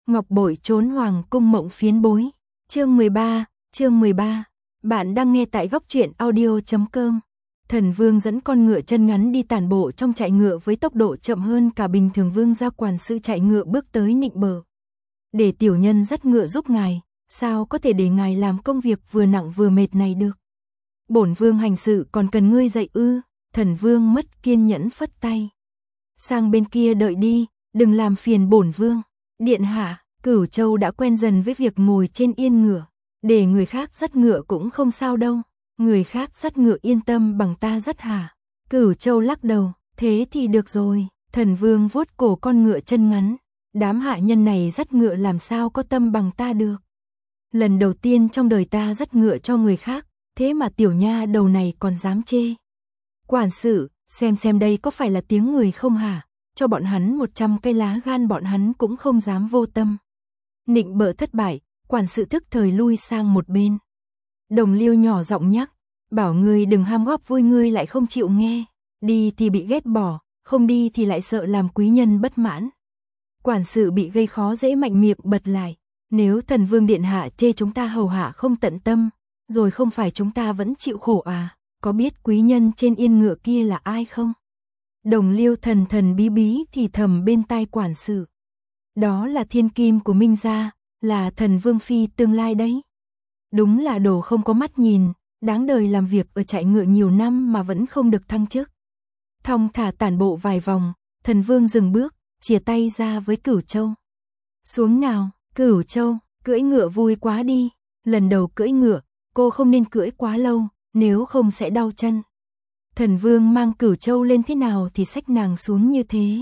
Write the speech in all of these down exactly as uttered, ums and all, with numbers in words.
Ngọc bội trốn hoàng cung mộng phiến bối. Chương mười ba, chương mười ba. Bạn đang nghe tại góc truyện audio chấm com. Thần vương dẫn con ngựa chân ngắn đi tản bộ trong trại ngựa với tốc độ chậm hơn cả bình thường. Vương gia quản sự chạy ngựa bước tới nịnh bợ. Để tiểu nhân dắt ngựa giúp ngài, sao có thể để ngài làm công việc vừa nặng vừa mệt này được. Bổn vương hành sự còn cần ngươi dạy ư? Thần vương mất kiên nhẫn phất tay. Sang bên kia đợi đi, đừng làm phiền bổn vương. Điện hạ, Cửu Châu đã quen dần với việc ngồi trên yên ngựa, để người khác dắt ngựa cũng không sao đâu. Người khác dắt ngựa yên tâm bằng ta dắt hả? Cửu Châu lắc đầu, thế thì được rồi. Thần vương vuốt cổ con ngựa chân ngắn. Đám hạ nhân này dắt ngựa làm sao có tâm bằng ta được. Lần đầu tiên trong đời ta dắt ngựa cho người khác, thế mà tiểu nha đầu này còn dám chê. Quản sự, xem xem đây có phải là tiếng người không hả? Cho bọn hắn một trăm cây lá gan bọn hắn cũng không dám vô tâm. Nịnh bợ thất bại, quản sự thức thời lui sang một bên. Đồng Liêu nhỏ giọng nhắc, bảo ngươi đừng ham góp vui ngươi lại không chịu nghe. Đi thì bị ghét bỏ, không đi thì lại sợ làm quý nhân bất mãn. Quản sự bị gây khó dễ mạnh miệng bật lại. Nếu thần vương điện hạ chê chúng ta hầu hạ không tận tâm, rồi không phải chúng ta vẫn chịu khổ à? Có biết quý nhân trên yên ngựa kia là ai không? Đồng Liêu thần thần bí bí thì thầm bên tai quản sự. Đó là thiên kim của Minh gia, là thần vương phi tương lai đấy. Đúng là đồ không có mắt nhìn, đáng đời làm việc ở trại ngựa nhiều năm mà vẫn không được thăng chức. Thong thả tản bộ vài vòng, thần vương dừng bước, chìa tay ra với Cửu Châu. Xuống nào, Cửu Châu, cưỡi ngựa vui quá đi. Lần đầu cưỡi ngựa, cô không nên cưỡi quá lâu, nếu không sẽ đau chân. Thần vương mang Cửu Châu lên thế nào thì xách nàng xuống như thế.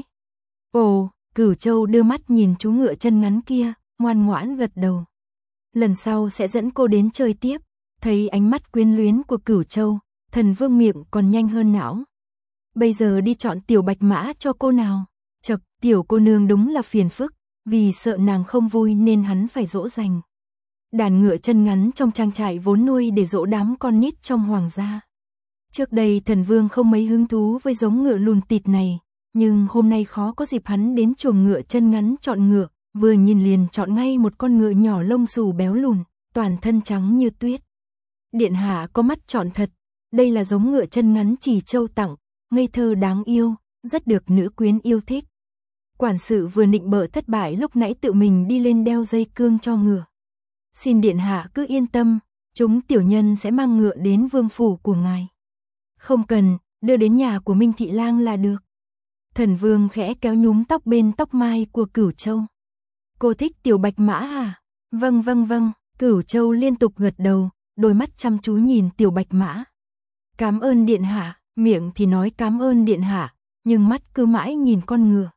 Ồ, Cửu Châu đưa mắt nhìn chú ngựa chân ngắn kia, ngoan ngoãn gật đầu. Lần sau sẽ dẫn cô đến chơi tiếp. Thấy ánh mắt quyến luyến của Cửu Châu, thần vương miệng còn nhanh hơn não. Bây giờ đi chọn tiểu bạch mã cho cô nào. Chật, tiểu cô nương đúng là phiền phức, vì sợ nàng không vui nên hắn phải dỗ dành. Đàn ngựa chân ngắn trong trang trại vốn nuôi để dỗ đám con nít trong hoàng gia. Trước đây thần vương không mấy hứng thú với giống ngựa lùn tịt này, nhưng hôm nay khó có dịp hắn đến chuồng ngựa chân ngắn chọn ngựa, vừa nhìn liền chọn ngay một con ngựa nhỏ lông xù béo lùn, toàn thân trắng như tuyết. Điện hạ có mắt chọn thật, đây là giống ngựa chân ngắn Trì Châu tặng, ngây thơ đáng yêu, rất được nữ quyến yêu thích. Quản sự vừa nịnh bợ thất bại lúc nãy tự mình đi lên đeo dây cương cho ngựa. Xin điện hạ cứ yên tâm, chúng tiểu nhân sẽ mang ngựa đến vương phủ của ngài. Không cần, đưa đến nhà của Minh Thị Lang là được. Thần vương khẽ kéo nhúm tóc bên tóc mai của Cửu Châu. Cô thích tiểu bạch mã à? Vâng vâng vâng, Cửu Châu liên tục gật đầu, đôi mắt chăm chú nhìn tiểu bạch mã. Cảm ơn điện hạ, miệng thì nói cảm ơn điện hạ, nhưng mắt cứ mãi nhìn con ngựa.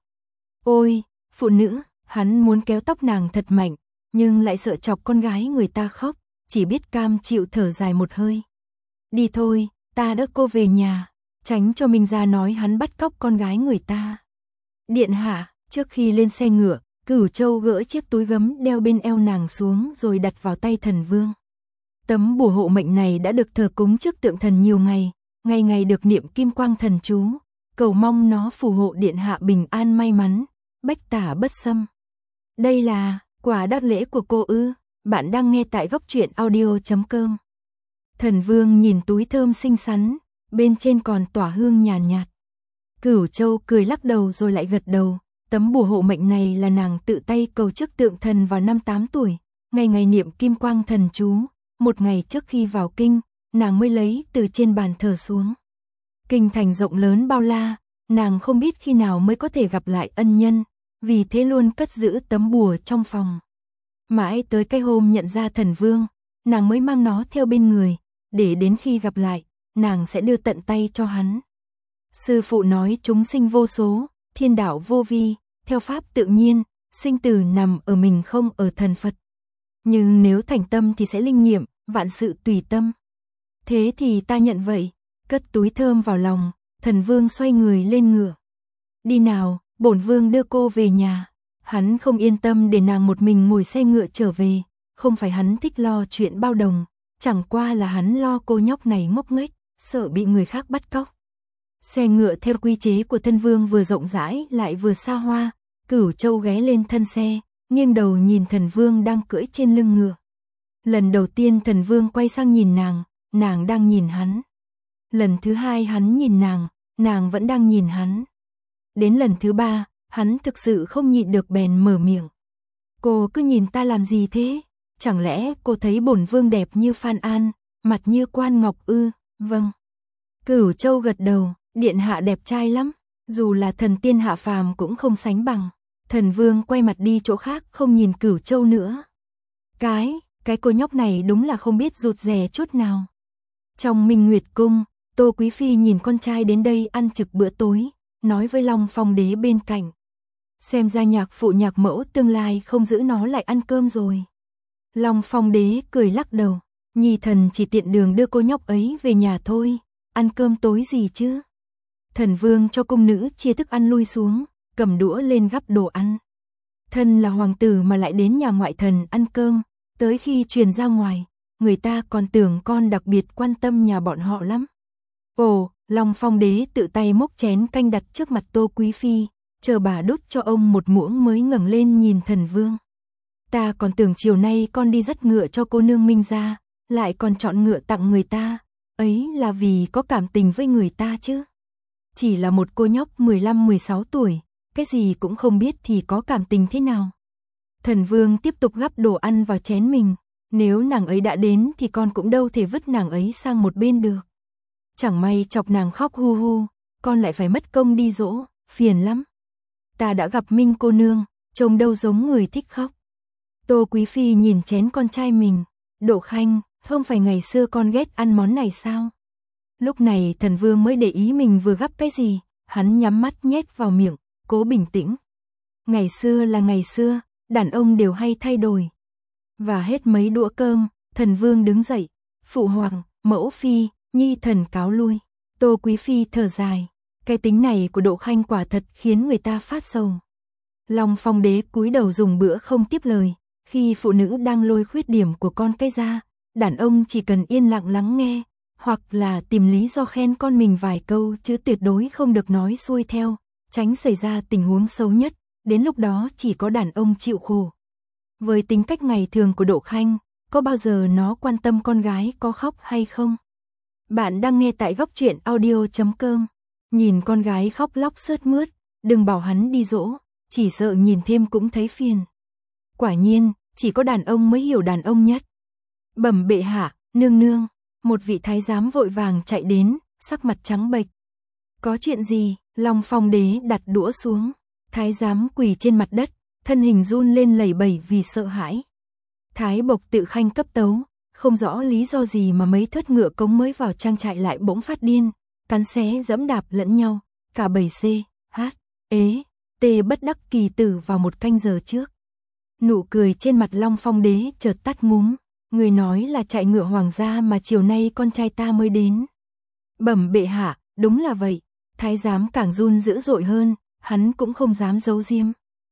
Ôi, phụ nữ, hắn muốn kéo tóc nàng thật mạnh, nhưng lại sợ chọc con gái người ta khóc, chỉ biết cam chịu thở dài một hơi. Đi thôi, ta đỡ cô về nhà, tránh cho Minh gia nói hắn bắt cóc con gái người ta. Điện hạ, trước khi lên xe ngựa, Cửu Châu gỡ chiếc túi gấm đeo bên eo nàng xuống rồi đặt vào tay thần vương. Tấm bùa hộ mệnh này đã được thờ cúng trước tượng thần nhiều ngày, ngày ngày được niệm kim quang thần chú, cầu mong nó phù hộ điện hạ bình an may mắn, bách tả bất xâm. Đây là quà đáp lễ của cô ư? Bạn đang nghe tại góc truyện audio chấm com. Thần vương nhìn túi thơm xinh xắn, bên trên còn tỏa hương nhàn nhạt, nhạt. Cửu Châu cười lắc đầu rồi lại gật đầu. Tấm bùa hộ mệnh này là nàng tự tay cầu trước tượng thần vào năm tám tuổi, ngày ngày niệm kim quang thần chú, một ngày trước khi vào kinh, nàng mới lấy từ trên bàn thờ xuống. Kinh thành rộng lớn bao la, nàng không biết khi nào mới có thể gặp lại ân nhân, vì thế luôn cất giữ tấm bùa trong phòng. Mãi tới cái hôm nhận ra thần vương, nàng mới mang nó theo bên người, để đến khi gặp lại, nàng sẽ đưa tận tay cho hắn. Sư phụ nói chúng sinh vô số, thiên đạo vô vi, theo pháp tự nhiên, sinh tử nằm ở mình không ở thần Phật. Nhưng nếu thành tâm thì sẽ linh nghiệm, vạn sự tùy tâm. Thế thì ta nhận vậy, cất túi thơm vào lòng, thần vương xoay người lên ngựa. Đi nào, bổn vương đưa cô về nhà. Hắn không yên tâm để nàng một mình ngồi xe ngựa trở về, không phải hắn thích lo chuyện bao đồng, chẳng qua là hắn lo cô nhóc này ngốc nghếch, sợ bị người khác bắt cóc. Xe ngựa theo quy chế của thân vương vừa rộng rãi lại vừa xa hoa, Cửu Châu ghé lên thân xe, nghiêng đầu nhìn Thần Vương đang cưỡi trên lưng ngựa. Lần đầu tiên Thần Vương quay sang nhìn nàng, nàng đang nhìn hắn. Lần thứ hai hắn nhìn nàng, nàng vẫn đang nhìn hắn. Đến lần thứ ba, hắn thực sự không nhịn được bèn mở miệng. Cô cứ nhìn ta làm gì thế? Chẳng lẽ cô thấy bổn vương đẹp như Phan An, mặt như Quan Ngọc ư? Vâng. Cửu Châu gật đầu, điện hạ đẹp trai lắm, dù là thần tiên hạ phàm cũng không sánh bằng. Thần Vương quay mặt đi chỗ khác không nhìn Cửu Châu nữa. Cái, cái cô nhóc này đúng là không biết rụt rè chút nào. Trong Minh Nguyệt Cung, Tô Quý Phi nhìn con trai đến đây ăn trực bữa tối, nói với Long Phong Đế bên cạnh. Xem ra nhạc phụ nhạc mẫu tương lai không giữ nó lại ăn cơm rồi. Long Phong Đế cười lắc đầu, nhi thần chỉ tiện đường đưa cô nhóc ấy về nhà thôi, ăn cơm tối gì chứ. Thần Vương cho cung nữ chia thức ăn lui xuống, cầm đũa lên gắp đồ ăn. Thân là hoàng tử mà lại đến nhà ngoại thần ăn cơm, tới khi truyền ra ngoài, người ta còn tưởng con đặc biệt quan tâm nhà bọn họ lắm. Ồ, Long Phong Đế tự tay múc chén canh đặt trước mặt Tô Quý Phi, chờ bà đút cho ông một muỗng mới ngẩng lên nhìn Thần Vương. Ta còn tưởng chiều nay con đi dắt ngựa cho cô nương Minh ra, lại còn chọn ngựa tặng người ta, ấy là vì có cảm tình với người ta chứ. Chỉ là một cô nhóc mười lăm mười sáu tuổi, cái gì cũng không biết thì có cảm tình thế nào. Thần Vương tiếp tục gắp đồ ăn vào chén mình, nếu nàng ấy đã đến thì con cũng đâu thể vứt nàng ấy sang một bên được. Chẳng may chọc nàng khóc hu hu, con lại phải mất công đi dỗ, phiền lắm. Ta đã gặp Minh cô nương, trông đâu giống người thích khóc. Tô Quý Phi nhìn chén con trai mình, Độ Khanh, không phải ngày xưa con ghét ăn món này sao? Lúc này Thần Vương mới để ý mình vừa gắp cái gì, hắn nhắm mắt nhét vào miệng, cố bình tĩnh. Ngày xưa là ngày xưa, đàn ông đều hay thay đổi. Và hết mấy đũa cơm, Thần Vương đứng dậy, phụ hoàng, mẫu phi, nhi thần cáo lui. Tô Quý Phi thở dài, cái tính này của Độ Khanh quả thật khiến người ta phát sầu. Long Phong Đế cúi đầu dùng bữa không tiếp lời, khi phụ nữ đang lôi khuyết điểm của con cái ra, đàn ông chỉ cần yên lặng lắng nghe, hoặc là tìm lý do khen con mình vài câu chứ tuyệt đối không được nói xuôi theo, tránh xảy ra tình huống xấu nhất, đến lúc đó chỉ có đàn ông chịu khổ. Với tính cách ngày thường của Độ Khanh, có bao giờ nó quan tâm con gái có khóc hay không? Bạn đang nghe tại góc truyện audio chấm com. Nhìn con gái khóc lóc sướt mướt, đừng bảo hắn đi dỗ, chỉ sợ nhìn thêm cũng thấy phiền. Quả nhiên, chỉ có đàn ông mới hiểu đàn ông nhất. Bẩm bệ hạ, nương nương, một vị thái giám vội vàng chạy đến, sắc mặt trắng bệch. Có chuyện gì? Long Phong Đế đặt đũa xuống, thái giám quỳ trên mặt đất, thân hình run lên lẩy bẩy vì sợ hãi. Thái Bộc Tự Khanh cấp tấu, không rõ lý do gì mà mấy thớt ngựa cống mới vào trang trại lại bỗng phát điên, cắn xé giẫm đạp lẫn nhau, cả bầy C, H, ế, T bất đắc kỳ tử vào một canh giờ trước. Nụ cười trên mặt Long Phong Đế chợt tắt ngúm, người nói là chạy ngựa hoàng gia mà chiều nay con trai ta mới đến. Bẩm bệ hạ, đúng là vậy. Thái giám càng run dữ dội hơn, hắn cũng không dám giấu diếm.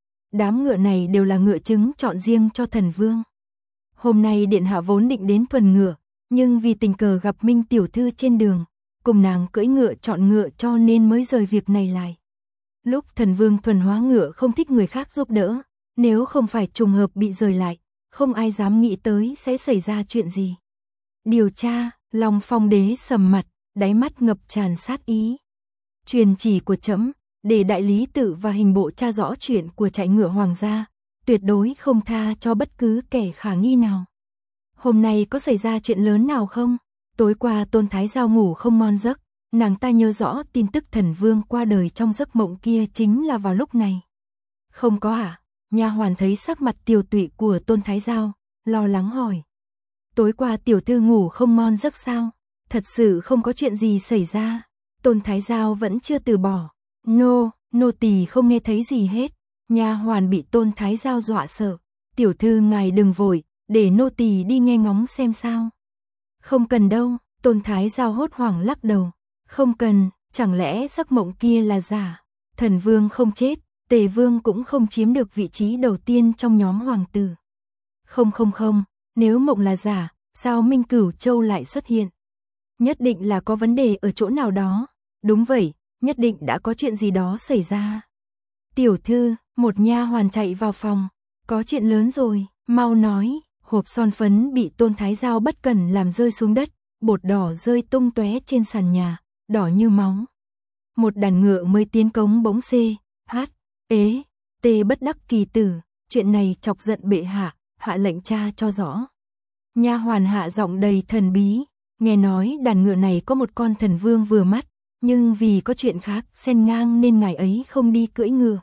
Đám ngựa này đều là ngựa trứng chọn riêng cho Thần Vương. Hôm nay điện hạ vốn định đến thuần ngựa, nhưng vì tình cờ gặp Minh tiểu thư trên đường, cùng nàng cưỡi ngựa chọn ngựa cho nên mới rời việc này lại. Lúc Thần Vương thuần hóa ngựa không thích người khác giúp đỡ, nếu không phải trùng hợp bị rời lại, không ai dám nghĩ tới sẽ xảy ra chuyện gì. Điều tra, Long Phong Đế sầm mặt, đáy mắt ngập tràn sát ý. Truyền chỉ của trẫm, để đại lý tự và hình bộ tra rõ chuyện của chạy ngựa hoàng gia, tuyệt đối không tha cho bất cứ kẻ khả nghi nào. Hôm nay có xảy ra chuyện lớn nào không? Tối qua Tôn Thái Giao ngủ không ngon giấc, nàng ta nhớ rõ tin tức Thần Vương qua đời trong giấc mộng kia chính là vào lúc này. Không có à? Nha hoàn thấy sắc mặt tiều tụy của Tôn Thái Giao, lo lắng hỏi. Tối qua tiểu thư ngủ không ngon giấc sao? Thật sự không có chuyện gì xảy ra. Tôn Thái Giao vẫn chưa từ bỏ. Nô, nô tỳ không nghe thấy gì hết. Nha hoàn bị Tôn Thái Giao dọa sợ. Tiểu thư ngài đừng vội, để nô tỳ đi nghe ngóng xem sao. Không cần đâu, Tôn Thái Giao hốt hoảng lắc đầu. Không cần, chẳng lẽ giấc mộng kia là giả? Thần Vương không chết, Tề Vương cũng không chiếm được vị trí đầu tiên trong nhóm hoàng tử. Không không không, nếu mộng là giả, sao Minh Cửu Châu lại xuất hiện? Nhất định là có vấn đề ở chỗ nào đó. Đúng vậy, nhất định đã có chuyện gì đó xảy ra. Tiểu thư, một nha hoàn chạy vào phòng. Có chuyện lớn rồi, mau nói. Hộp son phấn bị Tôn Thái Giao bất cẩn làm rơi xuống đất, bột đỏ rơi tung tóe trên sàn nhà, đỏ như máu. Một đàn ngựa mới tiến cống bỗng xê, hát, ế, tê bất đắc kỳ tử, chuyện này chọc giận bệ hạ, hạ lệnh tra cho rõ. Nha hoàn hạ giọng đầy thần bí, nghe nói đàn ngựa này có một con thần vương vừa mắt, nhưng vì có chuyện khác xen ngang nên ngài ấy không đi cưỡi ngựa.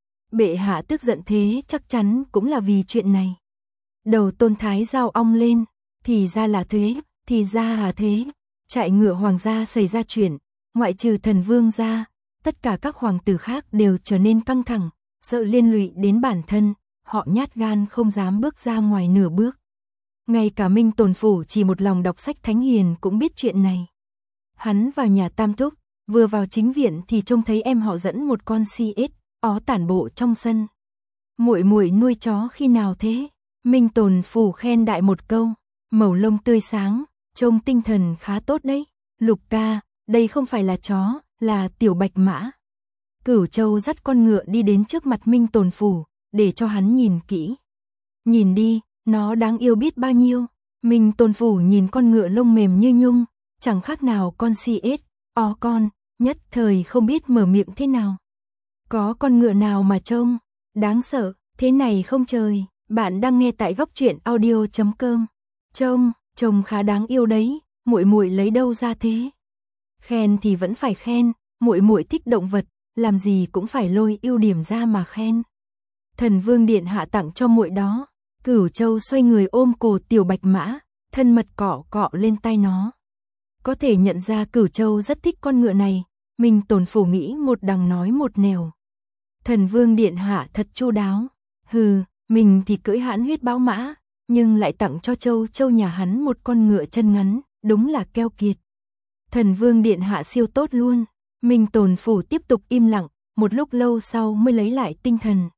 Bệ hạ tức giận thế chắc chắn cũng là vì chuyện này. Đầu Tôn Thái Giao ong lên, thì ra là thế, thì ra là thế. Trại ngựa hoàng gia xảy ra chuyện, ngoại trừ thần vương ra, tất cả các hoàng tử khác đều trở nên căng thẳng, sợ liên lụy đến bản thân, họ nhát gan không dám bước ra ngoài nửa bước. Ngay cả Minh Tồn Phủ chỉ một lòng đọc sách thánh hiền cũng biết chuyện này. Hắn vào nhà Tam Thúc, vừa vào chính viện thì trông thấy em họ dẫn một con si ếch ó tản bộ trong sân. Muội muội nuôi chó khi nào thế? Minh Tồn Phủ khen đại một câu, màu lông tươi sáng, trông tinh thần khá tốt đấy. Lục ca, đây không phải là chó, là tiểu bạch mã. Cửu Châu dắt con ngựa đi đến trước mặt Minh Tồn Phủ, để cho hắn nhìn kỹ. Nhìn đi, nó đáng yêu biết bao nhiêu. Minh Tồn Phủ nhìn con ngựa lông mềm như nhung, chẳng khác nào con si ếch, ó con, nhất thời không biết mở miệng thế nào. Có con ngựa nào mà trông đáng sợ, thế này không trời. Bạn đang nghe tại góc truyện audio chấm com. Trông, trông khá đáng yêu đấy, muội muội lấy đâu ra thế? Khen thì vẫn phải khen, muội muội thích động vật, làm gì cũng phải lôi ưu điểm ra mà khen. Thần Vương điện hạ tặng cho muội đó. Cửu Châu xoay người ôm cổ tiểu bạch mã, thân mật cọ cọ lên tai nó. Có thể nhận ra Cửu Châu rất thích con ngựa này, Minh Tồn Phủ nghĩ một đằng nói một nẻo. Thần Vương điện hạ thật chu đáo. Hừ, mình thì cưỡi hãn huyết báo mã, nhưng lại tặng cho Châu Châu nhà hắn một con ngựa chân ngắn, đúng là keo kiệt. Thần Vương điện hạ siêu tốt luôn. Minh Tồn Phủ tiếp tục im lặng, một lúc lâu sau mới lấy lại tinh thần.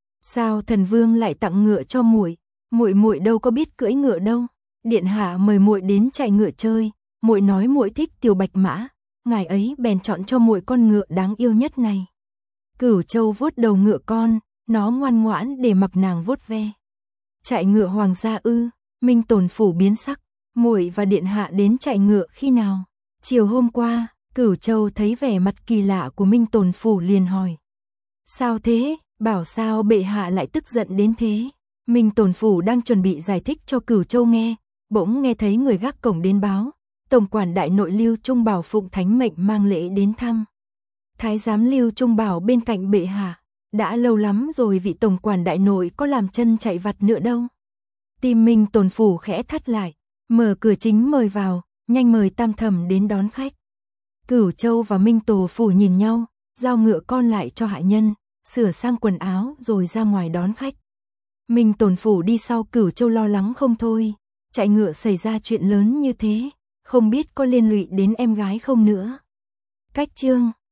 Sao Thần Vương lại tặng ngựa cho muội? Muội muội đâu có biết cưỡi ngựa đâu. Điện hạ mời muội đến chạy ngựa chơi, muội nói muội thích tiểu bạch mã, ngài ấy bèn chọn cho muội con ngựa đáng yêu nhất này. Cửu Châu vuốt đầu ngựa con, nó ngoan ngoãn để mặc nàng vuốt ve. Chạy ngựa hoàng gia ư? Minh Tồn Phủ biến sắc, muội và điện hạ đến chạy ngựa khi nào? Chiều hôm qua. Cửu Châu thấy vẻ mặt kỳ lạ của Minh Tồn Phủ liền hỏi. Sao thế? Bảo sao bệ hạ lại tức giận đến thế? Minh Tồn Phủ đang chuẩn bị giải thích cho Cửu Châu nghe, bỗng nghe thấy người gác cổng đến báo, tổng quản đại nội Lưu Trung Bảo phụng thánh mệnh mang lễ đến thăm. Thái giám Lưu Trung Bảo bên cạnh bệ hạ, đã lâu lắm rồi vị tổng quản đại nội có làm chân chạy vặt nữa đâu. Tim Minh Tồn Phủ khẽ thắt lại, mở cửa chính mời vào, nhanh mời Tam Thẩm đến đón khách. Cửu Châu và Minh Tồn Phủ nhìn nhau, giao ngựa con lại cho hạ nhân, sửa sang quần áo rồi ra ngoài đón khách. Minh Tồn Phủ đi sau Cửu Châu lo lắng không thôi, chạy ngựa xảy ra chuyện lớn như thế, không biết có liên lụy đến em gái không nữa. Cách chương